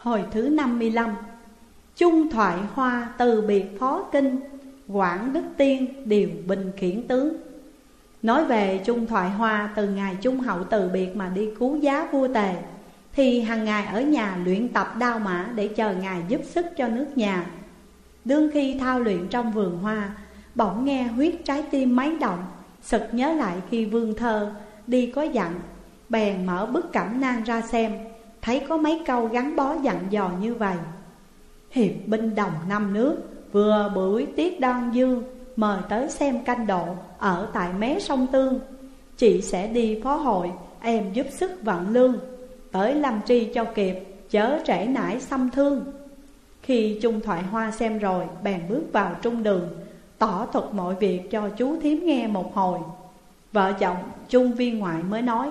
Hồi thứ 55. Chung thoại hoa từ biệt phó kinh, Quảng Đức Tiên điều binh khiển tướng. Nói về Chung thoại hoa từ ngày Trung Hậu từ biệt mà đi cứu giá vua Tề, thì hàng ngày ở nhà luyện tập đao mã để chờ ngài giúp sức cho nước nhà. Đương khi thao luyện trong vườn hoa, bỗng nghe huyết trái tim mấy động, sực nhớ lại khi Vương Thơ đi có dặn, bèn mở bức cẩm nang ra xem, thấy có mấy câu gắn bó dặn dò như vậy: hiệp binh đồng năm nước, vừa buổi tiết đoan dương, mời tới xem canh độ ở tại mé sông Tương. Chị sẽ đi phó hội, em giúp sức vận lương, tới lâm tri cho kịp, chớ trễ nải xâm thương. Khi Chung thoại hoa xem rồi, bèn bước vào trung đường, tỏ thuật mọi việc cho chú thím nghe một hồi. Vợ chồng Chung viên ngoại mới nói: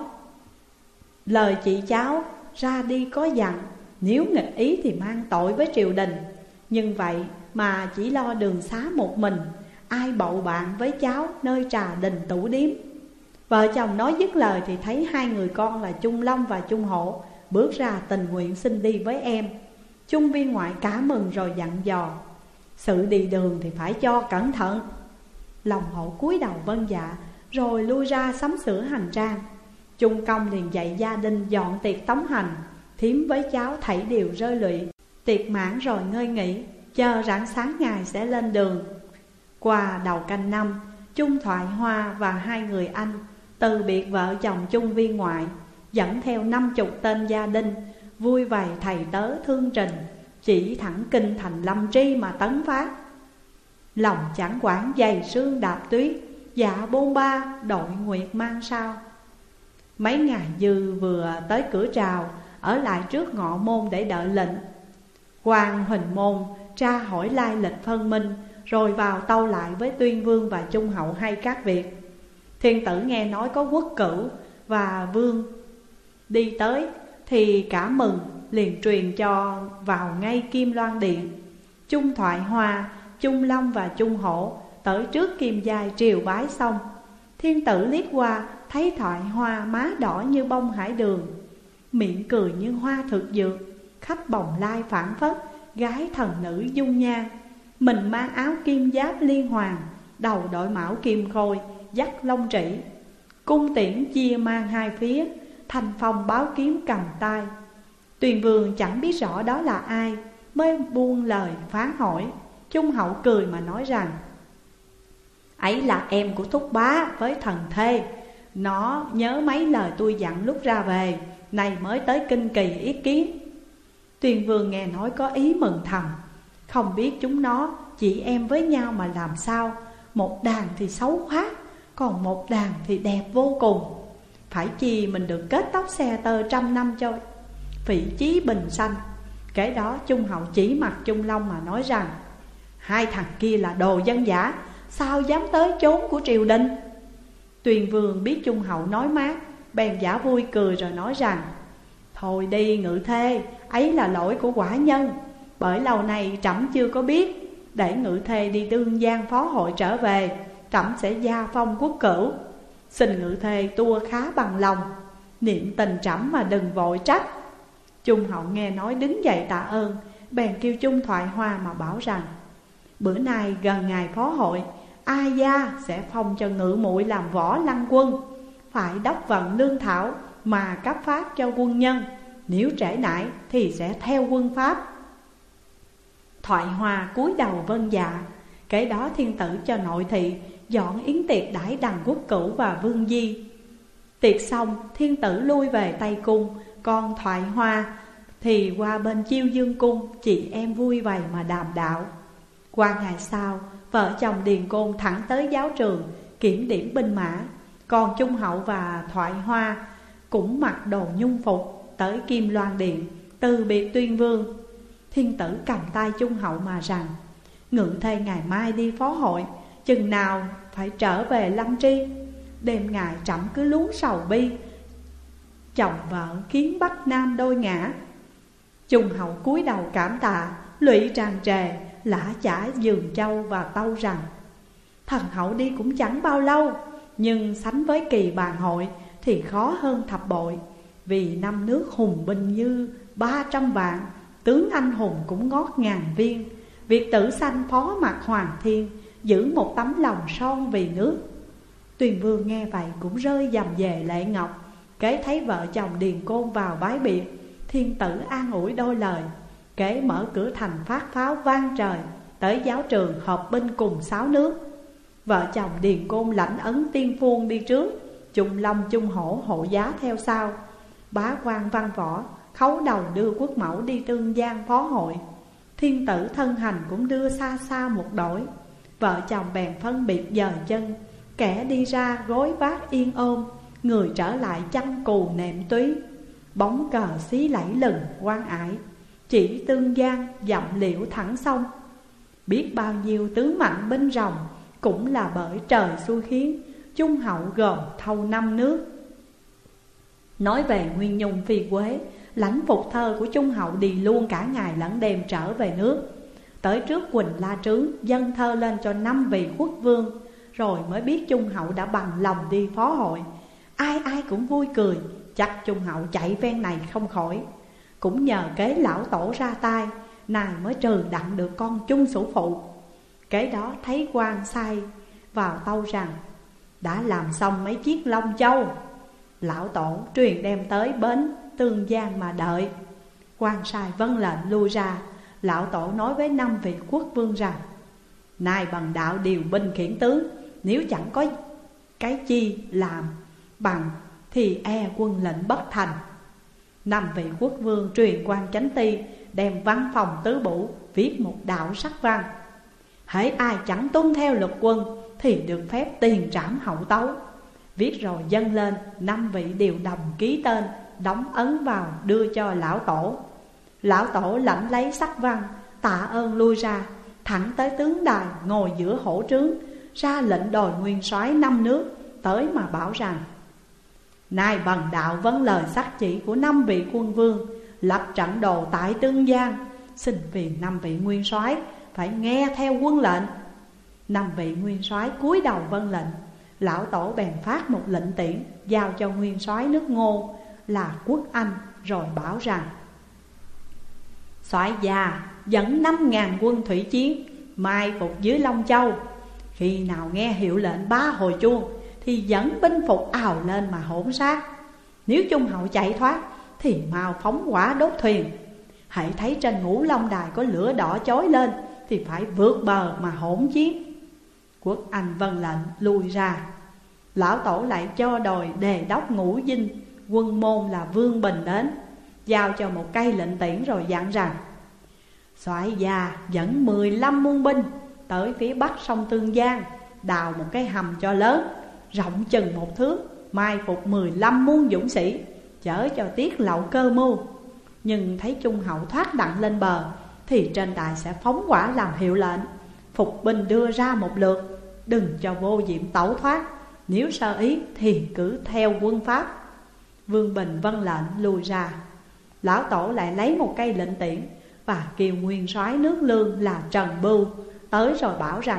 lời chị cháu ra đi có dặn, nếu nghịch ý thì mang tội với triều đình. Nhưng vậy mà chỉ lo đường xá một mình, ai bậu bạn với cháu nơi trà đình tủ điếm. Vợ chồng nói dứt lời thì thấy hai người con là Chung Long và Chung Hổ bước ra tình nguyện xin đi với em. Chung viên ngoại cả mừng rồi dặn dò: sự đi đường thì phải cho cẩn thận. Lòng Hổ cúi đầu vâng dạ, rồi lui ra sắm sửa hành trang. Chung công liền dạy gia đình dọn tiệc tống hành, thím với cháu thảy đều rơi lụy. Tiệc mãn rồi ngơi nghỉ, chờ rạng sáng ngày sẽ lên đường. Qua đầu canh năm, Chung thoại hoa và hai người anh từ biệt vợ chồng Chung viên ngoại, dẫn theo 50 tên gia đình, vui vầy thầy tớ thương trình, chỉ thẳng kinh thành Lâm Tri mà tấn phát. Lòng chẳng quản dày sương đạp tuyết, dạ bôn ba đội nguyệt mang sao. Mấy ngày dư vừa tới cửa trào, ở lại trước ngọ môn để đợi lệnh. Quan Huỳnh Môn tra hỏi lai lịch phân minh, rồi vào tâu lại với Tuyên Vương và Trung Hậu hay các việc. Thiên tử nghe nói có Quốc Cửu và Vương đi tới thì cả mừng, liền truyền cho vào ngay Kim Loan Điện. Chung thoại hoa, Chung Long và Chung Hổ tới trước Kim Giai triều bái xong. Thiên tử liếc qua thấy thoại hoa má đỏ như bông hải đường, miệng cười như hoa thực dược, khách bồng lai phảng phất, gái thần nữ dung nhan. Mình mang áo kim giáp liên hoàng, đầu đội mão kim khôi, dắt lông trĩ, cung tiễn chia mang hai phía, thanh phong báo kiếm cầm tay. Tuyền Vương chẳng biết rõ đó là ai, mới buông lời phán hỏi. Chung Hậu cười mà nói rằng: ấy là em của thúc bá với thần thê, nó nhớ mấy lời tôi dặn lúc ra về, này mới tới kinh kỳ ý kiến. Tuyền Vương nghe nói có ý mừng thầm, không biết chúng nó chị em với nhau mà làm sao. Một đàn thì xấu khoác, còn một đàn thì đẹp vô cùng. Phải chi mình được kết tóc xe tơ 100 năm cho phỉ chí bình sanh. Kể đó Chung Hậu chỉ mặt Chung Long mà nói rằng: hai thằng kia là đồ dân dã, sao dám tới chốn của triều đình. Tuyền Vương biết Chung Hậu nói mát, bèn giả vui cười rồi nói rằng: thôi đi Ngự Thê, ấy là lỗi của quả nhân, bởi lâu nay trẫm chưa có biết. Để Ngự Thê đi đương gian phó hội trở về, trẫm sẽ gia phong Quốc Cửu. Xin Ngự Thê tua khá bằng lòng, niệm tình trẫm mà đừng vội trách. Chung Hậu nghe nói đứng dậy tạ ơn, bèn kêu Chung thoại hoa mà bảo rằng: bữa nay gần ngày phó hội, ai gia sẽ phong cho Ngự muội làm võ lăng quân, phải đốc vận lương thảo mà cấp phát cho quân nhân, nếu trễ nải thì sẽ theo quân Pháp. Thoại hoa cúi đầu vâng dạ. Kể đó thiên tử cho nội thị dọn yến tiệc đãi đằng Quốc Cửu và Vương Di. Tiệc xong thiên tử lui về Tây Cung, còn thoại hoa thì qua bên Chiêu Dương Cung, chị em vui vầy mà đàm đạo. Qua ngày sau, vợ chồng Điền Côn thẳng tới giáo trường kiểm điểm binh mã. Còn Chung Hậu và thoại hoa cũng mặc đồ nhung phục tới Kim Loan Điện từ biệt Tuyên Vương. Thiên tử cầm tay Chung Hậu mà rằng: Ngự Thê ngày mai đi phó hội, chừng nào phải trở về Lâm Tri. Đêm ngày trẫm cứ luống sầu bi, chồng vợ khiến Bắc Nam đôi ngã. Chung Hậu cúi đầu cảm tạ, lụy tràn trề, lã chả giường châu và tâu rằng: thần hậu đi cũng chẳng bao lâu, nhưng sánh với kỳ bàn hội thì khó hơn thập bội. Vì năm nước hùng binh như 300 vạn, tướng anh hùng cũng ngót ngàn viên. Việc tử sanh phó mặc hoàng thiên, giữ một tấm lòng son vì nước. Tuyền Vương nghe vậy cũng rơi dầm về lệ ngọc. Kế thấy vợ chồng Điền Côn vào bái biệt, thiên tử an ủi đôi lời. Kế mở cửa thành phát pháo vang trời, tới giáo trường họp binh cùng 6 nước. Vợ chồng Điền Côn lãnh ấn tiên phuông đi trước, Chung Long Chung Hổ hộ giá theo sau. Bá quan văn võ khấu đầu đưa quốc mẫu đi Tương Giang phó hội. Thiên tử thân hành cũng đưa xa xa một đội. Vợ chồng bèn phân biệt dời chân, kẻ đi ra gối vác yên ôm, người trở lại chăn cù nệm túy. Bóng cờ xí lẫy lừng quan ải, chỉ Tương Giang dặm liễu thẳng sông. Biết bao nhiêu tướng mạnh binh rồng, cũng là bởi trời xui khiến, Trung hậu gồm thâu 5 nước. Nói về Nguyên Nhung Phi Quế, lãnh phục thơ của Trung hậu đi luôn cả ngày lẫn đêm trở về nước. Tới trước Quỳnh La Trướng dâng thơ lên cho 5 vị quốc vương, rồi mới biết Trung hậu đã bằng lòng đi phó hội. Ai ai cũng vui cười, chắc Trung hậu chạy ven này không khỏi. Cũng nhờ kế lão tổ ra tay, nài mới trừ đặng được con Chung Sủ Phụ. Kế đó thấy quan sai vào tâu rằng đã làm xong mấy chiếc Long Châu. Lão tổ truyền đem tới bến Tương Giang mà đợi. Quan sai vâng lệnh lui ra. Lão tổ nói với 5 vị quốc vương rằng: nay bằng đạo điều binh khiển tướng, nếu chẳng có cái chi làm bằng thì e quân lệnh bất thành. 5 vị quốc vương truyền quan chánh ti, đem văn phòng tứ bổ viết một đạo sắc văn: hễ ai chẳng tuân theo luật quân thì được phép tiền trảm hậu tấu. Viết rồi dâng lên, 5 vị đều đồng ký tên, đóng ấn vào đưa cho lão tổ. Lão tổ lãnh lấy sắc văn, tạ ơn lui ra, thẳng tới tướng đài ngồi giữa hổ trướng, ra lệnh đòi nguyên soái 5 nước tới mà bảo rằng: nay bằng đạo vâng lời sắc chỉ của 5 vị quân vương, lập trận đồ tại Tương Giang, xin phiền 5 vị nguyên soái phải nghe theo quân lệnh. 5 vị nguyên soái cúi đầu vâng lệnh. Lão tổ bèn phát một lệnh tiễn, giao cho nguyên soái nước Ngô là Quốc Anh, rồi bảo rằng: soái già dẫn 5.000 quân thủy chiến, mai phục dưới Long Châu. Khi nào nghe hiệu lệnh 3 hồi chuông thì dẫn binh phục ào lên mà hỗn sát. Nếu Trung hậu chạy thoát thì mau phóng hỏa đốt thuyền. Hãy thấy trên Ngũ Long Đài có lửa đỏ chói lên thì phải vượt bờ mà hỗn chiến. Quốc Anh vâng lệnh lui ra. Lão tổ lại cho đòi đề đốc Ngũ Dinh quân môn là Vương Bình đến, giao cho một cây lệnh tiễn rồi dặn rằng: soái già dẫn 15 muôn binh tới phía bắc sông Tương Giang, đào một cái hầm cho lớn, rộng chừng 1 thước, mai phục 15 muôn dũng sĩ, chở cho tiết lậu cơ mưu. Nhưng thấy Trung hậu thoát đặng lên bờ thì trên đài sẽ phóng hỏa làm hiệu lệnh, phục binh đưa ra một lượt, đừng cho vô diệm tẩu thoát. Nếu sơ ý thì cứ theo quân pháp. Vương Bình vâng lệnh lui ra. Lão tổ lại lấy một cây lệnh tiễn và kêu nguyên soái nước Lương là Trần Bưu tới rồi bảo rằng: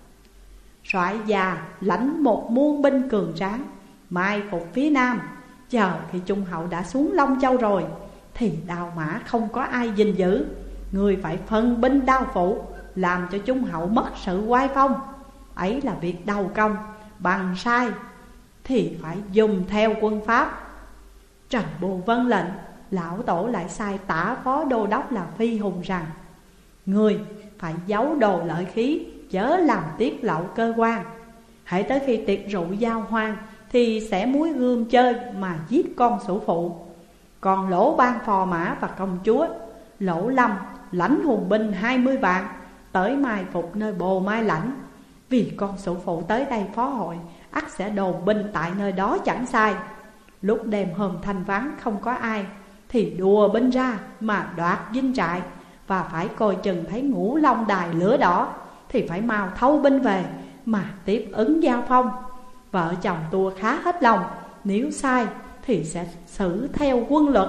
soái già lãnh 1 muôn binh cường tráng, mai phục phía nam, chờ khi Trung hậu đã xuống Long Châu rồi thì đào mã không có ai gìn giữ. Người phải phân binh đao phủ, làm cho Trung hậu mất sự oai phong. Ấy là việc đầu công, bằng sai thì phải dùng theo quân pháp. Trần Bưu vâng lệnh. Lão tổ lại sai tả phó đô đốc là Phi Hùng rằng: người phải giấu đồ lợi khí, chớ làm tiết lậu cơ quan. Hãy tới khi tiệc rượu giao hoan thì sẽ múi gươm chơi mà giết con Sủ Phụ. Còn Lỗ Ban phò mã và công chúa Lỗ Lâm lãnh hùng binh 20 vạn tới mai phục nơi Bồ Mai Lãnh. Vì con Sủ Phụ tới đây phó hội, ắt sẽ đồn binh tại nơi đó chẳng sai. Lúc đêm hôm thanh vắng không có ai thì đùa binh ra mà đoạt dinh trại, và phải coi chừng thấy Ngũ Long Đài lửa đỏ thì phải mau thâu binh về mà tiếp ứng giao phong. Vợ chồng tua khá hết lòng, nếu sai thì sẽ xử theo quân luật.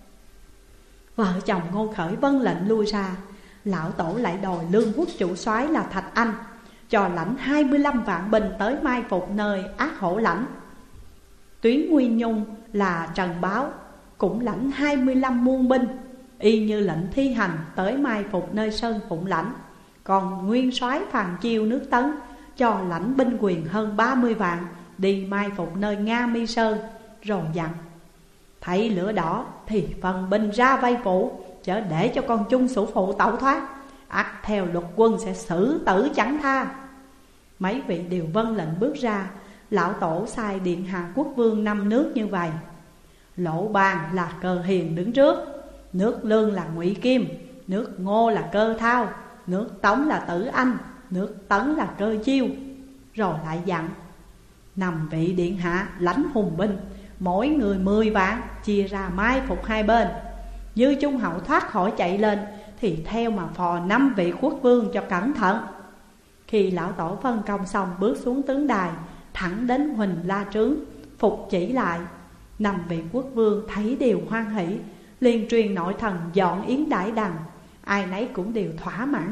Vợ chồng Ngô Khởi vâng lệnh lui ra. Lão tổ lại đòi lương quốc chủ soái là Thạch Anh cho lãnh 25 vạn binh tới mai phục nơi Ác Hổ Lãnh. Tuyến Nguyên Nhung là Trần Báo cũng lãnh 25 muôn binh. y như lệnh thi hành tới mai phục nơi Sơn Phụng Lãnh. Còn nguyên soái Phàn Chiêu nước Tấn cho lãnh binh quyền hơn 30 vạn đi mai phục nơi Nga Mi Sơn, rồi dặn: thấy lửa đỏ thì phần binh ra vây phủ, chớ để cho con chung sủ phụ tẩu thoát, ắt theo luật quân sẽ xử tử chẳng tha. Mấy vị đều vâng lệnh bước ra. Lão Tổ sai điện hạ quốc vương 5 nước như vậy: Lộ Bàn là Cờ Hiền đứng trước, nước Lương là Ngụy Kim, nước Ngô là Cơ Thao, nước Tống là Tử Anh, nước Tấn là Cơ Chiêu. Rồi lại dặn: 5 vị điện hạ lãnh hùng binh, mỗi người 10 vạn, chia ra mai phục hai bên. Như Trung Hậu thoát khỏi chạy lên thì theo mà phò 5 vị quốc vương cho cẩn thận. Khi lão tổ phân công xong, bước xuống tướng đài, thẳng đến Huỳnh La Trướng phục chỉ lại. 5 vị quốc vương thấy đều hoan hỷ, liền truyền nội thần dọn yến đãi đằng. Ai nấy cũng đều thỏa mãn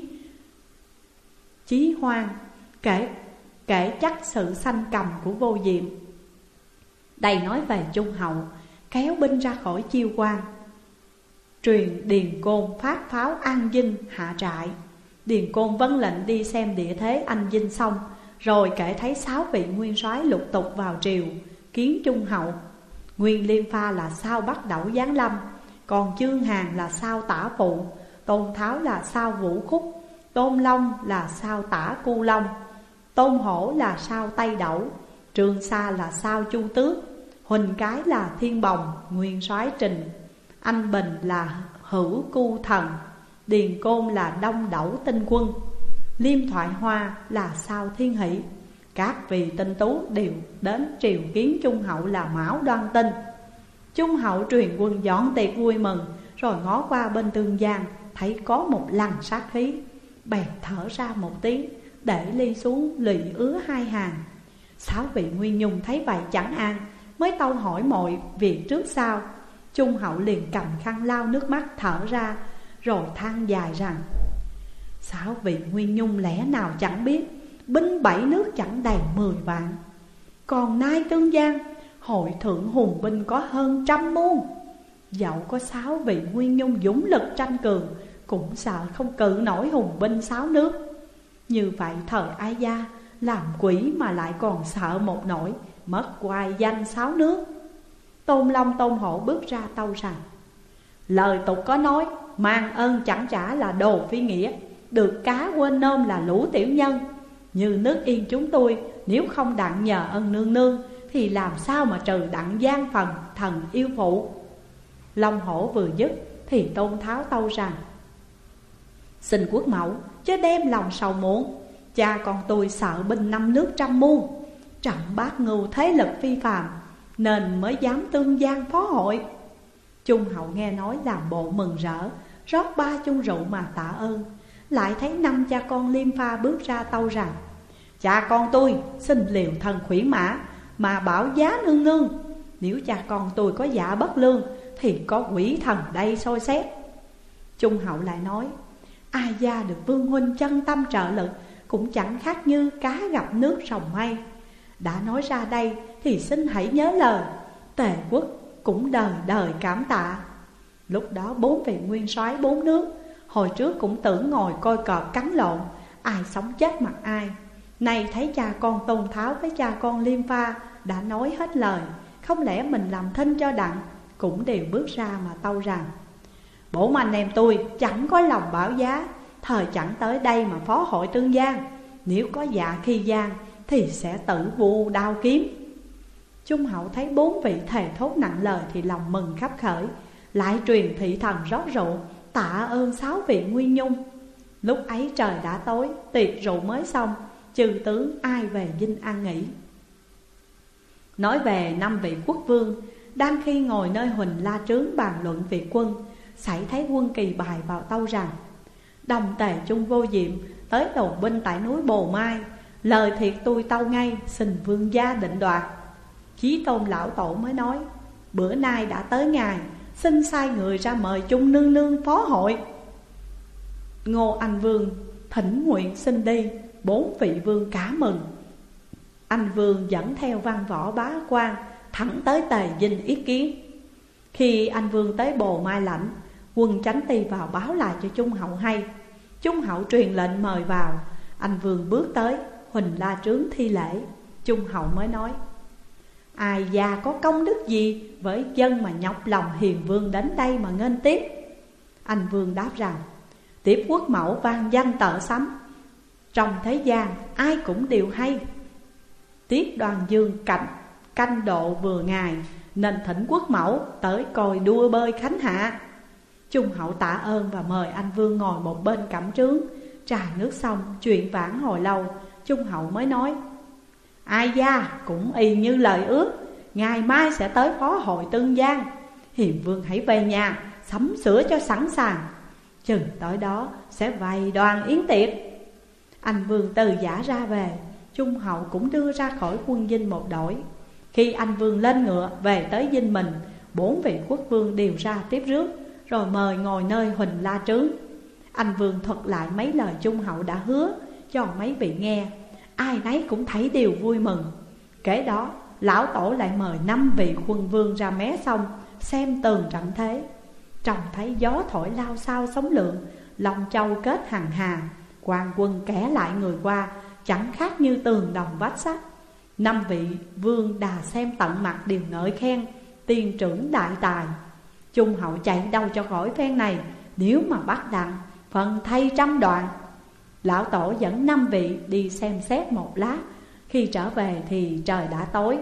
chí hoan, kể chắc sự sanh cầm của Vô Diệm. Đây nói về Trung Hậu kéo binh ra khỏi Chiêu Quan, truyền Điền Côn phát pháo an dinh hạ trại. Điền Côn vâng lệnh đi xem địa thế anh dinh xong, rồi kể thấy 6 vị nguyên soái lục tục vào triều kiến Trung Hậu. Nguyên Liên Pha là sao Bắc Đẩu giáng lâm, còn Chương Hàn là sao Tả Phụ, Tôn Tháo là sao Vũ Khúc, Tôn Long là sao Tả Cu Long, Tôn Hổ là sao Tây Đẩu, Trương Sa là sao Chu Tước, Huỳnh Cái là Thiên Bồng nguyên soái Trình, Anh Bình là Hữu Cu Thần, Điền Côn là Đông Đẩu Tinh Quân, Liêm Thoại Hoa là sao Thiên Hỷ. Các vị tinh tú đều đến triều kiến Trung Hậu là Mão Đoan Tinh. Trung Hậu truyền quân dọn tiệc vui mừng, rồi ngó qua bên Tương Giang, thấy có một lằn sát khí, bèn thở ra một tiếng, để ly xuống lụy ứa 2 hàng. 6 vị Nguyên Nhung thấy vậy chẳng an, mới tâu hỏi mọi việc trước sau. Trung Hậu liền cầm khăn lau nước mắt thở ra, rồi than dài rằng: 6 vị Nguyên Nhung lẽ nào chẳng biết, binh 7 nước chẳng đầy 10 vạn. Còn nay Tương Giang hội thượng hùng binh có hơn 100 muôn. Dẫu có 6 vị Nguyên Nhung dũng lực tranh cường, cũng sợ không cự nổi hùng binh 6 nước. Như vậy thời Ai Gia làm quỷ mà lại còn sợ một nỗi, mất hoài danh 6 nước. Tôn Long Tôn Hổ bước ra tâu rằng: lời tục có nói, mang ơn chẳng trả là đồ phi nghĩa, được cá quên nôm là lũ tiểu nhân. Như nước Yên chúng tôi, nếu không đặng nhờ ân nương nương, thì làm sao mà trừ đặng gian phần thần yêu phụ. Long Hổ vừa dứt thì Tôn Tháo tâu rằng: xin quốc mẫu chớ đem lòng sầu muộn, cha con tôi sợ binh 5 nước 100 muôn, trận bát ngưu thế lực phi phàm, nên mới dám Tương Giang phó hội. Trung Hậu nghe nói làm bộ mừng rỡ, rót 3 chung rượu mà tạ ơn. Lại thấy 5 cha con Liêm Pha bước ra tâu rằng: cha con tôi xin liều thần khuyển mã mà bảo giá nương nương. Nếu cha con tôi có dạ bất lương, thì có quỷ thần đây soi xét. Trung Hậu lại nói: Ai Gia được vương huynh chân tâm trợ lực, cũng chẳng khác như cá gặp nước sồng mây. Đã nói ra đây thì xin hãy nhớ lời, Tề quốc cũng đời đời cảm tạ. Lúc đó 4 vị nguyên soái 4 nước hồi trước cũng tưởng ngồi coi cọp cắn lộn, ai sống chết mặt ai. Nay thấy cha con Tôn Tháo với cha con Liêm Pha đã nói hết lời, không lẽ mình làm thinh cho đặng, cũng đều bước ra mà tâu rằng: bổn anh em tôi chẳng có lòng bảo giá, thời chẳng tới đây mà phó hội Tương Giang. Nếu có dạ khi gian thì sẽ tự vụ đao kiếm. Trung Hậu thấy 4 vị thề thốt nặng lời thì lòng mừng khắp khởi, lại truyền thị thần rót rượu tạ ơn 6 vị Nguyên Nhung. Lúc ấy trời đã tối, tiệc rượu mới xong, chư tướng ai về dinh ăn nghỉ. Nói về 5 vị quốc vương, đang khi ngồi nơi Huỳnh La Trướng bàn luận việc quân, xảy thấy Quân Kỳ bài vào tâu rằng: Đồng Tề Trung Vô Diệm tới đồn binh tại núi Bồ Mai, lời thiệt tôi tâu ngay, xin vương gia định đoạt. Chí Tôn lão tổ mới nói: bữa nay đã tới ngày, xin sai người ra mời Trung nương nương phó hội. Ngô Anh Vương thỉnh nguyện xin đi, 4 vị vương cả mừng. Anh Vương dẫn theo văn võ bá quan thẳng tới Tề dinh ý kiến. Khi anh Vương tới Bồ Mai Lãnh, Quân Chánh Ti vào báo lại cho Trung Hậu hay. Trung Hậu truyền lệnh mời vào. Anh Vương bước tới, Huỳnh La Trướng thi lễ. Trung Hậu mới nói: ai già có công đức gì với dân mà nhọc lòng hiền vương đến đây mà nghênh tiếp? Anh Vương đáp rằng: tiếp quốc mẫu vang danh tợ sấm, trong thế gian ai cũng đều hay. Tiết Đoan Dương canh độ vừa ngày, nên thỉnh quốc mẫu tới coi đua bơi khánh hạ. Trung Hậu tạ ơn và mời anh Vương ngồi một bên cẩm trướng. Trà nước xong, chuyện vãn hồi lâu, Trung Hậu mới nói: ai gia cũng y như lời ước, ngày mai sẽ tới phó hội Tương Giang. Hiền vương hãy về nhà sắm sửa cho sẵn sàng, chừng tới đó sẽ bày đoàn yến tiệc. Anh Vương từ giả ra về. Trung Hậu cũng đưa ra khỏi quân dinh một đội. Khi anh Vương lên ngựa về tới dinh mình, 4 vị quốc vương đều ra tiếp rước, rồi mời ngồi nơi Huỳnh La Trướng. Anh Vương thuật lại mấy lời Trung Hậu đã hứa cho mấy vị nghe. Ai nấy cũng thấy điều vui mừng. Kế đó lão tổ lại mời 5 vị quân vương ra mé sông xem tường trận thế. Trông thấy gió thổi lao sao sóng lượn, Long Châu kết hàng hà, quan quân kẻ lại người qua, chẳng khác như tường đồng vách sắt. 5 vị vương đà xem tận mặt đều ngợi khen tiên trưởng đại tài. Trung Hậu chạy đâu cho khỏi phen này, nếu mà bắt đặng phần thay trăm đoạn. Lão tổ dẫn 5 vị đi xem xét một lát. Khi trở về thì trời đã tối.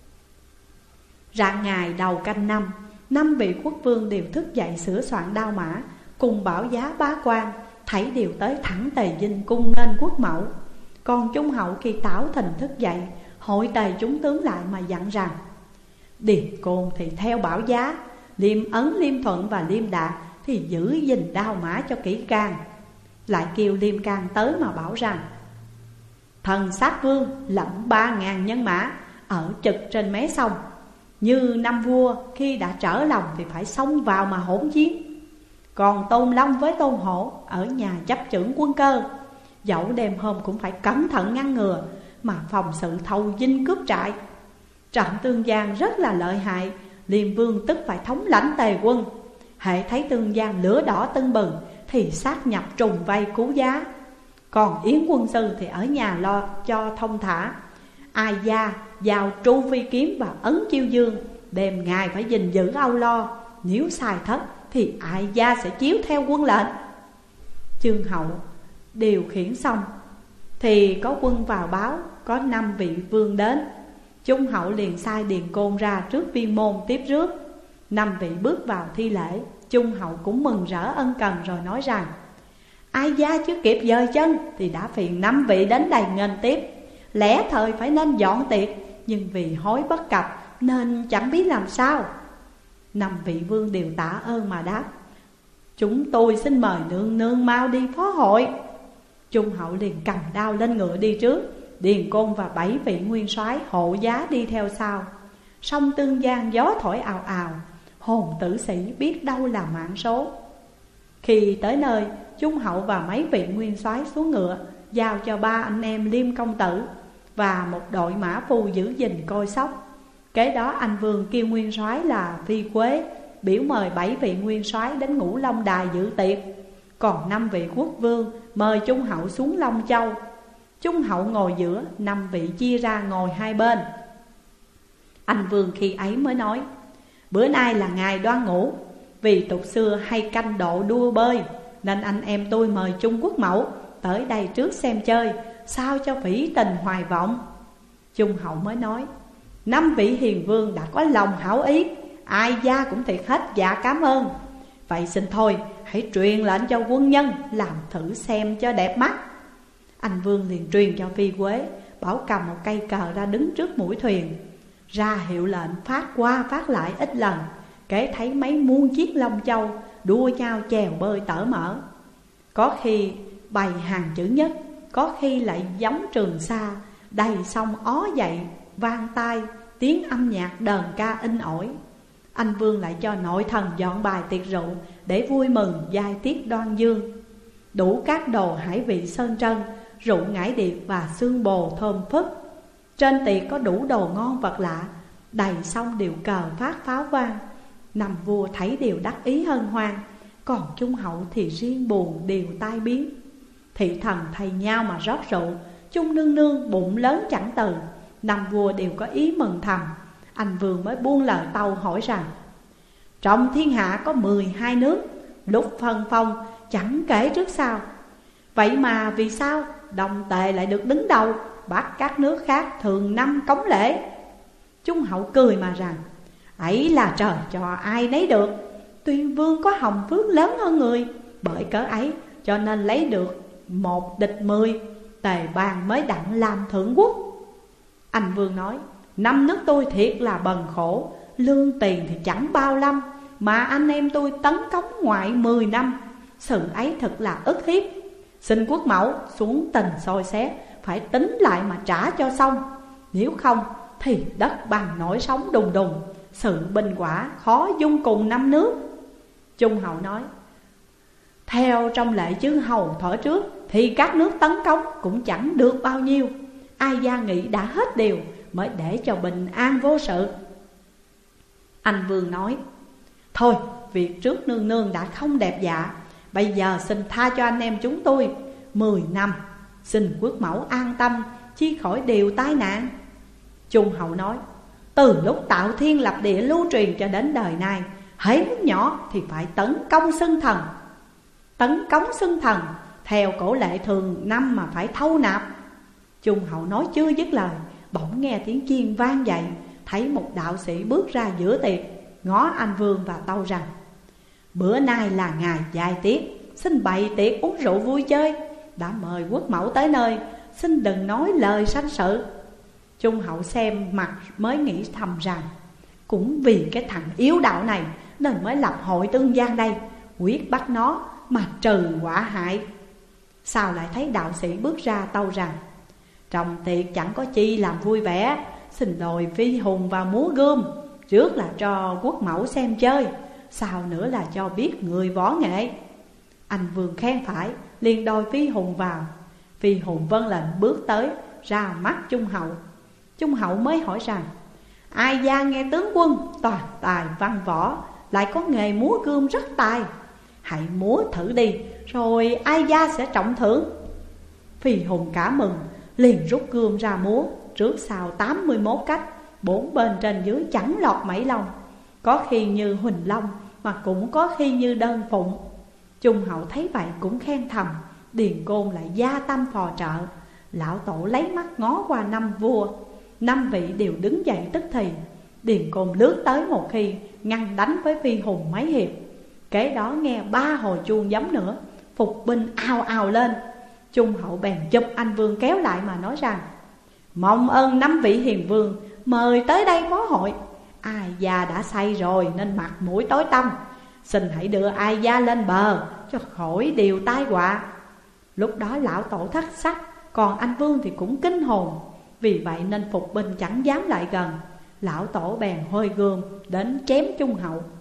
Rạng ngày đầu canh năm, 5 vị quốc vương đều thức dậy sửa soạn đao mã, cùng bảo giá bá quan, thảy đều tới thẳng Tề Dinh cung nghênh quốc mẫu. Còn Trung Hậu khi Tảo Thình thức dậy, hội tề chúng tướng lại mà dặn rằng: Điền Côn thì theo bảo giá, Liêm Ấn, Liêm Thuận và Liêm Đạt thì giữ gìn đao mã cho kỹ càng. Lại kêu Liêm Can tới mà bảo rằng: Thần Sát Vương lẫm 3.000 nhân mã ở trực trên mé sông, như năm vua khi đã trở lòng thì phải xông vào mà hỗn chiến. Còn Tôn Long với Tôn Hổ ở nhà chấp chưởng quân cơ, dẫu đêm hôm cũng phải cẩn thận ngăn ngừa, mà phòng sự thâu dinh cướp trại. Trận Tương Giang rất là lợi hại, Liêm Vương tức phải thống lãnh Tề quân. Hễ thấy Tương Giang lửa đỏ tưng bừng thì sát nhập trùng vây cứu giá. Còn Yến quân sư thì ở nhà lo cho thông thả. Ai gia vào Tru Phi Kiếm và Ấn Chiêu Dương, đêm ngày phải gìn giữ âu lo. Nếu sai thất thì Ai gia sẽ chiếu theo quân lệnh. Chương Hậu điều khiển xong thì có quân vào báo có 5 vị vương đến. Trung Hậu liền sai Điền Côn ra trước viên môn tiếp rước. 5 vị bước vào thi lễ. Trung Hậu cũng mừng rỡ ân cần rồi nói rằng: Ai gia chưa kịp dời chân thì đã phiền 5 vị đến đây nghênh tiếp. Lẽ thời phải nên dọn tiệc, nhưng vì hối bất cập nên chẳng biết làm sao. 5 vị vương đều tạ ơn mà đáp: Chúng tôi xin mời nương nương mau đi phó hội. Trung Hậu liền cầm đao lên ngựa đi trước. Điền Côn và 7 vị nguyên soái hộ giá đi theo sau. Sông Tương Giang gió thổi ào ào, hồn tử sĩ biết đâu là mạng số. Khi tới nơi, Trung Hậu và mấy vị nguyên soái xuống ngựa, giao cho 3 anh em Liêm công tử và một đội mã phu giữ gìn coi sóc. Kế đó anh Vương kêu nguyên soái là Phi Quế biểu mời 7 vị nguyên soái đến Ngũ Long Đài dự tiệc. Còn 5 vị quốc vương mời Trung Hậu xuống Long Châu. Trung Hậu ngồi giữa, 5 vị chia ra ngồi hai bên. Anh Vương khi ấy mới nói: Bữa nay là ngày Đoan Ngũ, vì tục xưa hay canh độ đua bơi, nên anh em tôi mời Trung quốc mẫu tới đây trước xem chơi, sao cho phỉ tình hoài vọng. Trung Hậu mới nói: 5 vị hiền vương đã có lòng hảo ý, Ai gia cũng thiệt hết dạ cảm ơn. Vậy xin thôi, hãy truyền lệnh cho quân nhân làm thử xem cho đẹp mắt. Anh Vương liền truyền cho Phi Quế, bảo cầm một cây cờ ra đứng trước mũi thuyền, ra hiệu lệnh phát qua phát lại ít lần. Kể thấy mấy muôn chiếc Long Châu đua nhau chèo bơi tở mở. Có khi bày hàng chữ nhất, có khi lại giống Trường Sa, đầy sông ó dậy vang tai tiếng âm nhạc đờn ca in ỏi. Anh Vương lại cho nội thần dọn bài tiệc rượu để vui mừng giai tiết Đoan Dương. Đủ các đồ hải vị sơn trân, rượu ngải điệp và xương bồ thơm phức. Trên tiệc có đủ đồ ngon vật lạ, đầy sông đều cờ phát pháo vang. Năm vua thấy đều đắc ý hân hoan, Còn Trung Hậu thì riêng buồn điều tai biến. Thị thần thay nhau mà rót rượu, Trung nương nương bụng lớn chẳng từ. Năm vua đều có ý mừng thầm. Anh Vương mới buông lời tâu hỏi rằng: trong thiên hạ có 12 nước, lúc phân phong chẳng kể trước sau. Vậy mà vì sao Đông Tề lại được đứng đầu, bắt các nước khác thường năm cống lễ? Trung Hậu cười mà rằng: ấy là trời cho ai nấy được. Tuyên vương có hồng phước lớn hơn người, bởi cớ ấy cho nên lấy được 1 địch 10, Tề bang mới đặng làm thượng quốc. Anh Vương nói: năm nước tôi thiệt là bần khổ, lương tiền thì chẳng bao lâm, mà anh em tôi tấn cống ngoại 10 năm, sự ấy thật là ức hiếp. Xin quốc mẫu xuống tình soi xét, phải tính lại mà trả cho xong. Nếu không thì đất bằng nổi sóng đùng đùng, sự binh quả khó dung cùng năm nước. Trung Hậu nói: theo trong lệ chư hầu thuở trước thì các nước tấn cống cũng chẳng được bao nhiêu. Ai gia nghị đã hết điều, mới để cho bình an vô sự. Anh Vương nói: thôi, việc trước nương nương đã không đẹp dạ, bây giờ xin tha cho anh em chúng tôi 10 năm, xin quốc mẫu an tâm, chi khỏi điều tai nạn. Trung Hậu nói: từ lúc tạo thiên lập địa lưu truyền cho đến đời nay, hễ nước nhỏ thì phải tấn công xưng thần. Tấn cống xưng thần theo cổ lệ thường năm mà phải thâu nạp. Trung Hậu nói chưa dứt lời, bỗng nghe tiếng chiên vang dậy. Thấy một đạo sĩ bước ra giữa tiệc, ngó anh Vương và tâu rằng: bữa nay là ngày dài tiết, xin bày tiệc uống rượu vui chơi. Đã mời quốc mẫu tới nơi, xin đừng nói lời sanh sự. Trung Hậu xem mặt mới nghĩ thầm rằng: cũng vì cái thằng yếu đạo này nên mới lập hội tương gian đây, quyết bắt nó mà trừ quả hại. Sao lại thấy đạo sĩ bước ra tâu rằng: trong tiệc chẳng có chi làm vui vẻ, xin đòi phi hùng vào múa gươm. Trước là cho quốc mẫu xem chơi, sau nữa là cho biết người võ nghệ. Anh Vương khen phải, liền đòi phi hùng vào. Phi hùng vâng lệnh bước tới, ra mắt Trung Hậu. Trung Hậu mới hỏi rằng: ai gia nghe tướng quân toàn tài văn võ, lại có nghề múa gươm rất tài, hãy múa thử đi, rồi ai gia sẽ trọng thưởng. Phi hùng cả mừng, liền rút gươm ra múa, trước sau 81 cách, 4 bên trên dưới chẳng lọt mảy lông. Có khi như huỳnh long, mà cũng có khi như đơn phụng. Trung Hậu thấy vậy cũng khen thầm. Điền Côn lại gia tâm phò trợ. Lão Tổ lấy mắt ngó qua 5 vua, 5 vị đều đứng dậy tức thì. Điền Côn lướt tới một khi, ngăn đánh với Phi hùng mấy hiệp. Kế đó nghe 3 hồi chuông giấm nữa, phục binh ào ào lên. Trung Hậu bèn chụp anh Vương kéo lại mà nói rằng: mong ơn 5 vị hiền vương mời tới đây phó hội. Ai gia đã say rồi nên mặt mũi tối tăm, xin hãy đưa ai gia lên bờ cho khỏi điều tai họa. Lúc đó lão Tổ thất sắc, còn anh Vương thì cũng kinh hồn. Vì vậy nên phục binh chẳng dám lại gần. Lão Tổ bèn hôi gươm đến chém Trung Hậu.